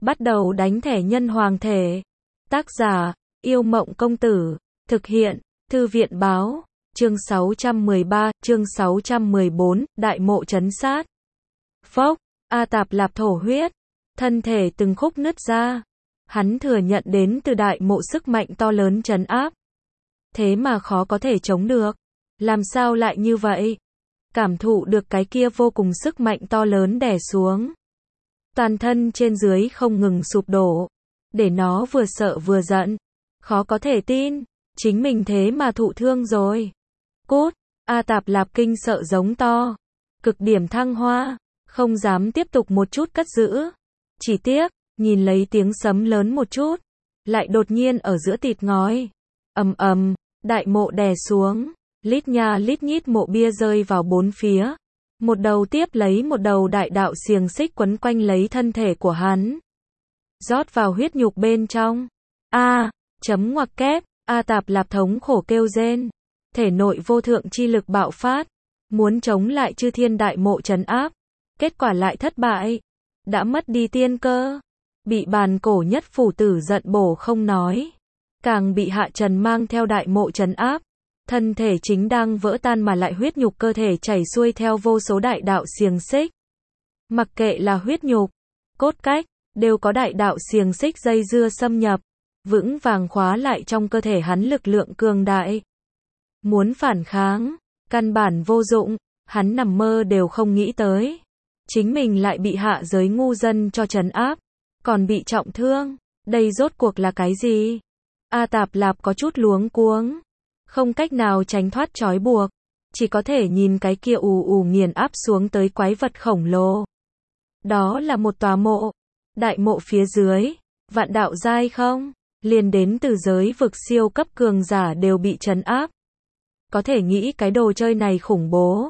Bắt đầu đánh thẻ nhân hoàng thể. Tác giả, Yêu Mộng Công Tử. Thực hiện, Thư viện Báo. Chương 613, chương 614, Đại Mộ Trấn Sát. Phốc, A Tạp Lạp thổ huyết. Thân thể từng khúc nứt ra. Hắn thừa nhận đến từ đại mộ sức mạnh to lớn trấn áp. Thế mà khó có thể chống được. Làm sao lại như vậy? Cảm thụ được cái kia vô cùng sức mạnh to lớn đè xuống. Toàn thân trên dưới không ngừng sụp đổ. Để nó vừa sợ vừa giận. Khó có thể tin. Chính mình thế mà thụ thương rồi. Cút. A Tạp Lạp kinh sợ giống to. Cực điểm thăng hoa. Không dám tiếp tục một chút cất giữ. Chỉ tiếc, nhìn lấy tiếng sấm lớn một chút. Lại đột nhiên ở giữa thịt ngói. Ầm ầm, đại mộ đè xuống. Lít nha lít nhít mộ bia rơi vào bốn phía. Một đầu tiếp lấy một đầu đại đạo xiềng xích quấn quanh lấy thân thể của hắn. Rót vào huyết nhục bên trong. Chấm ngoặc kép, A Tạp Lạp thống khổ kêu rên. Thể nội vô thượng chi lực bạo phát. Muốn chống lại chư thiên đại mộ trấn áp. Kết quả lại thất bại. Đã mất đi tiên cơ. Bị bàn cổ nhất phủ tử giận bổ không nói. Càng bị Hạ Trần mang theo đại mộ trấn áp. Thân thể chính đang vỡ tan mà lại huyết nhục cơ thể chảy xuôi theo vô số đại đạo xiềng xích. Mặc kệ là huyết nhục, cốt cách, đều có đại đạo xiềng xích dây dưa xâm nhập. Vững vàng khóa lại trong cơ thể hắn lực lượng cường đại. Muốn phản kháng, căn bản vô dụng, hắn nằm mơ đều không nghĩ tới. Chính mình lại bị hạ giới ngu dân cho trấn áp, còn bị trọng thương, đây rốt cuộc là cái gì? A Tạp Lạp có chút luống cuống, không cách nào tránh thoát trói buộc, chỉ có thể nhìn cái kia ù ù nghiền áp xuống tới quái vật khổng lồ. Đó là một tòa mộ, đại mộ phía dưới, vạn đạo giai không, liền đến từ giới vực siêu cấp cường giả đều bị trấn áp. Có thể nghĩ cái đồ chơi này khủng bố.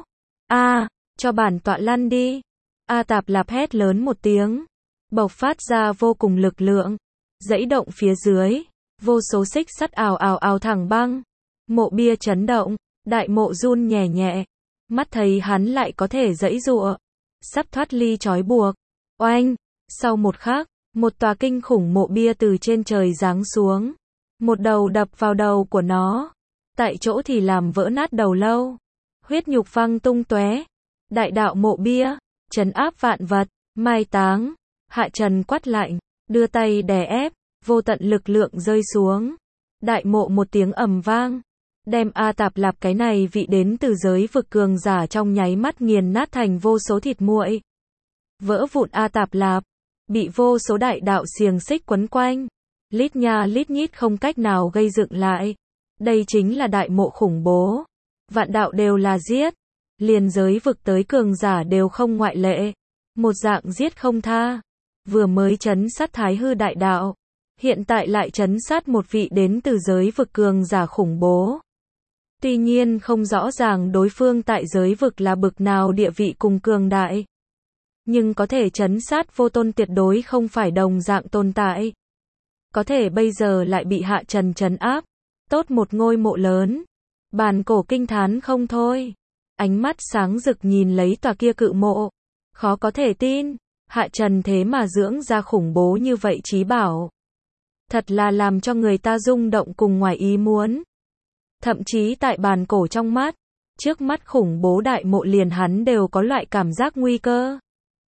Cho bản tọa lăn đi. A Tạp Lạp hét lớn một tiếng, bộc phát ra vô cùng lực lượng, dãy động phía dưới, vô số xích sắt ào ào ào thẳng băng, mộ bia chấn động, đại mộ run nhẹ nhẹ, mắt thấy hắn lại có thể giãy giụa, sắp thoát ly trói buộc. Oanh, sau một khắc, một tòa kinh khủng mộ bia từ trên trời giáng xuống, một đầu đập vào đầu của nó, tại chỗ thì làm vỡ nát đầu lâu, huyết nhục văng tung tóe. Đại đạo mộ bia trấn áp vạn vật, mai táng. Hạ Trần quát lạnh, đưa tay đè ép, vô tận lực lượng rơi xuống. Đại mộ một tiếng ầm vang, đem A Tạp Lạp cái này vị đến từ giới vực cường giả trong nháy mắt nghiền nát thành vô số thịt muội. Vỡ vụn A Tạp Lạp, bị vô số đại đạo xiềng xích quấn quanh, lít nha lít nhít không cách nào gây dựng lại. Đây chính là đại mộ khủng bố. Vạn đạo đều là giết. Liền giới vực tới cường giả đều không ngoại lệ. Một dạng giết không tha. Vừa mới trấn sát thái hư đại đạo. Hiện tại lại trấn sát một vị đến từ giới vực cường giả khủng bố. Tuy nhiên không rõ ràng đối phương tại giới vực là bực nào địa vị cùng cường đại. Nhưng có thể trấn sát vô tôn tuyệt đối không phải đồng dạng tồn tại. Có thể bây giờ lại bị Hạ Trần trấn áp. Tốt một ngôi mộ lớn. Bàn cổ kinh thán không thôi. Ánh mắt sáng rực nhìn lấy tòa kia cự mộ. Khó có thể tin. Hạ Trần thế mà dưỡng ra khủng bố như vậy trí bảo. Thật là làm cho người ta rung động cùng ngoài ý muốn. Thậm chí tại bàn cổ trong mắt. Trước mắt khủng bố đại mộ liền hắn đều có loại cảm giác nguy cơ.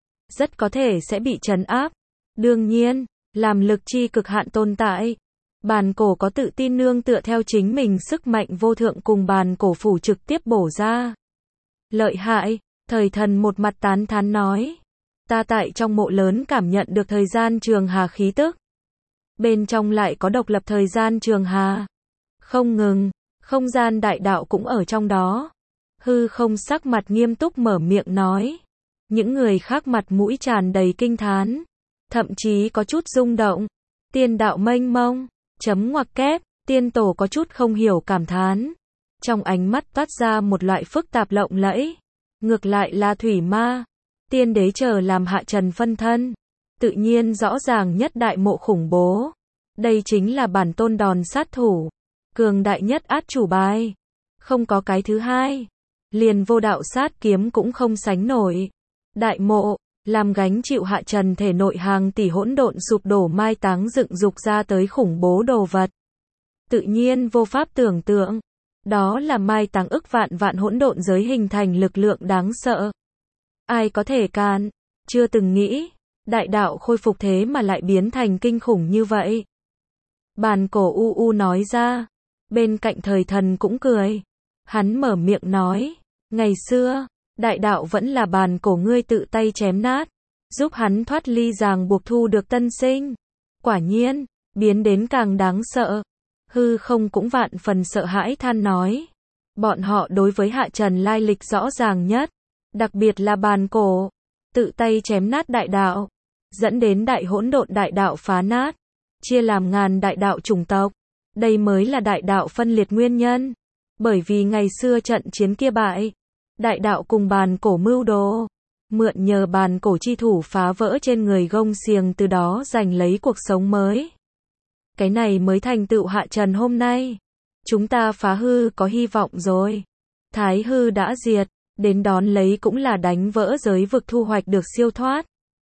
Rất có thể sẽ bị trấn áp. Đương nhiên, làm lực chi cực hạn tồn tại. Bàn cổ có tự tin nương tựa theo chính mình sức mạnh vô thượng cùng bàn cổ phủ trực tiếp bổ ra. Lợi hại, thời thần một mặt tán thán nói. Ta tại trong mộ lớn cảm nhận được thời gian trường hà khí tức. Bên trong lại có độc lập thời gian trường hà. Không ngừng, không gian đại đạo cũng ở trong đó. Hư không sắc mặt nghiêm túc mở miệng nói. Những người khác mặt mũi tràn đầy kinh thán. Thậm chí có chút rung động. Tiên đạo mênh mông. Chấm ngoặc kép, tiên tổ có chút không hiểu cảm thán. Trong ánh mắt toát ra một loại phức tạp lộng lẫy. Ngược lại là thủy ma. Tiên đế chờ làm Hạ Trần phân thân. Tự nhiên rõ ràng nhất đại mộ khủng bố. Đây chính là bản tôn đòn sát thủ. Cường đại nhất át chủ bài. Không có cái thứ hai. Liền vô đạo sát kiếm cũng không sánh nổi. Đại mộ, làm gánh chịu hạ trần thể nội hàng tỷ hỗn độn sụp đổ mai táng dựng dục ra tới khủng bố đồ vật. Tự nhiên vô pháp tưởng tượng, đó là mai táng ức vạn vạn hỗn độn giới hình thành lực lượng đáng sợ. Ai có thể can, chưa từng nghĩ, đại đạo khôi phục thế mà lại biến thành kinh khủng như vậy. Bàn cổ u u nói ra, bên cạnh thời thần cũng cười. Hắn mở miệng nói, ngày xưa, đại đạo vẫn là bàn cổ ngươi tự tay chém nát, giúp hắn thoát ly ràng buộc thu được tân sinh. Quả nhiên, biến đến càng đáng sợ. Hư không cũng vạn phần sợ hãi than nói. Bọn họ đối với hạ trần lai lịch rõ ràng nhất, đặc biệt là bàn cổ, tự tay chém nát đại đạo, dẫn đến đại hỗn độn đại đạo phá nát, chia làm ngàn đại đạo chủng tộc. Đây mới là đại đạo phân liệt nguyên nhân. Bởi vì ngày xưa trận chiến kia bại, đại đạo cùng bàn cổ mưu đồ, mượn nhờ bàn cổ chi thủ phá vỡ trên người gông xiềng, từ đó giành lấy cuộc sống mới. Cái này mới thành tựu hạ trần hôm nay. Chúng ta phá hư có hy vọng rồi. Thái hư đã diệt, đến đón lấy cũng là đánh vỡ giới vực thu hoạch được siêu thoát.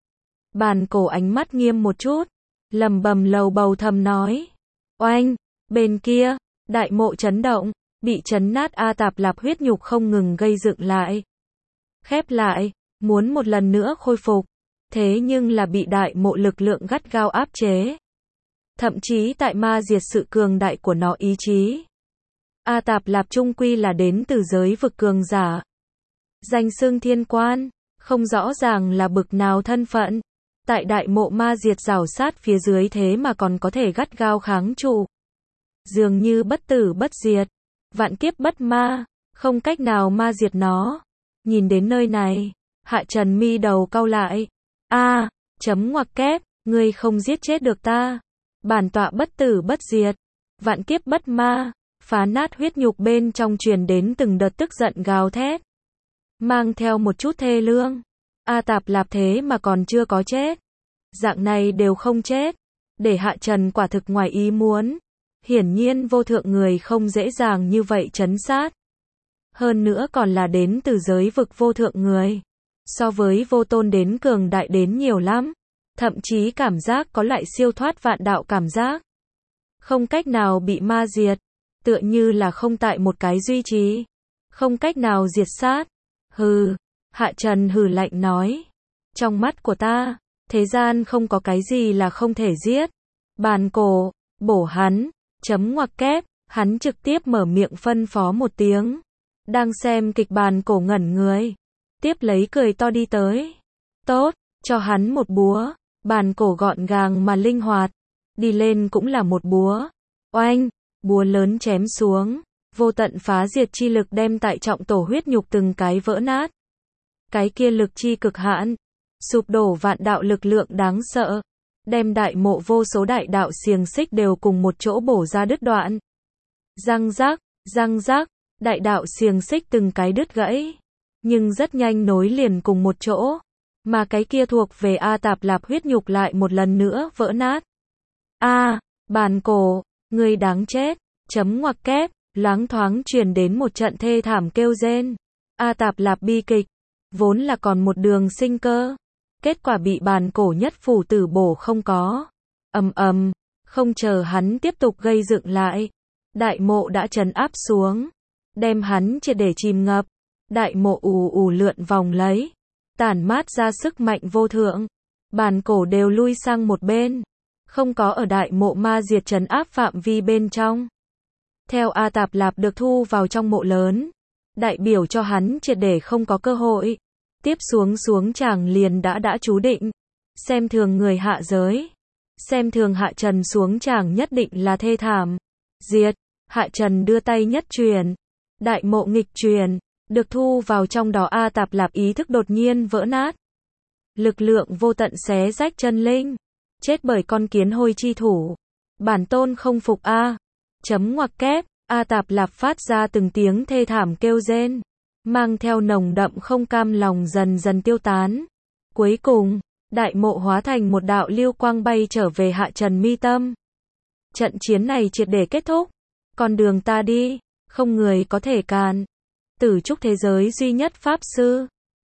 Bàn cổ ánh mắt nghiêm một chút, lầm bầm lầu bầu thầm nói. Oanh, bên kia, đại mộ chấn động, bị chấn nát A Tạp Lạp huyết nhục không ngừng gây dựng lại. Khép lại, muốn một lần nữa khôi phục. Thế nhưng là bị đại mộ lực lượng gắt gao áp chế. Thậm chí tại ma diệt sự cường đại của nó ý chí. A Tạp Lạp trung quy là đến từ giới vực cường giả. Danh xưng thiên quan, không rõ ràng là bực nào thân phận. Tại đại mộ ma diệt rào sát phía dưới thế mà còn có thể gắt gao kháng trụ. Dường như bất tử bất diệt, vạn kiếp bất ma, không cách nào ma diệt nó. Nhìn đến nơi này, hạ trần mi đầu cau lại. Chấm ngoặc kép, ngươi không giết chết được ta. Bản tọa bất tử bất diệt, vạn kiếp bất ma, phá nát huyết nhục bên trong truyền đến từng đợt tức giận gào thét. Mang theo một chút thê lương. A Tạp Lạp thế mà còn chưa có chết. Dạng này đều không chết. Để hạ trần quả thực ngoài ý muốn. Hiển nhiên vô thượng người không dễ dàng như vậy trấn sát. Hơn nữa còn là đến từ giới vực vô thượng người. So với vô tôn đến cường đại đến nhiều lắm. Thậm chí cảm giác có lại siêu thoát vạn đạo cảm giác. Không cách nào bị ma diệt. Tựa như là không tại một cái duy trì. Không cách nào diệt sát. Hừ. Hạ trần hừ lạnh nói. Trong mắt của ta, thế gian không có cái gì là không thể giết. Bàn cổ, bổ hắn. Chấm ngoặc kép, hắn trực tiếp mở miệng phân phó một tiếng. Đang xem kịch bàn cổ ngẩn người. Tiếp lấy cười to đi tới. Tốt, cho hắn một búa. Bàn cổ gọn gàng mà linh hoạt. Đi lên cũng là một búa. Oanh, búa lớn chém xuống. Vô tận phá diệt chi lực đem tại trọng tổ huyết nhục từng cái vỡ nát. Cái kia lực chi cực hạn. Sụp đổ vạn đạo lực lượng đáng sợ. Đem đại mộ vô số đại đạo xiềng xích đều cùng một chỗ bổ ra đứt đoạn. Răng rác, đại đạo xiềng xích từng cái đứt gãy. Nhưng rất nhanh nối liền cùng một chỗ. Mà cái kia thuộc về A Tạp Lạp huyết nhục lại một lần nữa vỡ nát. Bàn cổ, ngươi đáng chết. Chấm ngoặc kép, loáng thoáng truyền đến một trận thê thảm kêu rên. A Tạp Lạp bi kịch, vốn là còn một đường sinh cơ. Kết quả bị bàn cổ nhất phủ tử bổ không có. Không chờ hắn tiếp tục gây dựng lại. Đại mộ đã trấn áp xuống. Đem hắn triệt để chìm ngập. Đại mộ ù ù lượn vòng lấy. Tản mát ra sức mạnh vô thượng. Bàn cổ đều lui sang một bên. Không có ở đại mộ ma diệt trấn áp phạm vi bên trong. Theo A Tạp Lạp được thu vào trong mộ lớn. Đại biểu cho hắn triệt để không có cơ hội. Tiếp xuống chàng liền đã chú định. Xem thường người hạ giới. Xem thường hạ trần xuống chàng nhất định là thê thảm. Diệt. Hạ trần đưa tay nhất truyền. Đại mộ nghịch truyền. Được thu vào trong đó A Tạp Lạp ý thức đột nhiên vỡ nát. Lực lượng vô tận xé rách chân linh. Chết bởi con kiến hôi chi thủ. Bản tôn không phục A. Chấm ngoặc kép. A Tạp Lạp phát ra từng tiếng thê thảm kêu rên. Mang theo nồng đậm không cam lòng dần dần tiêu tán. Cuối cùng, đại mộ hóa thành một đạo lưu quang bay trở về hạ trần mi tâm. Trận chiến này triệt để kết thúc. Con đường ta đi, không người có thể cản. Tử trúc thế giới duy nhất pháp sư.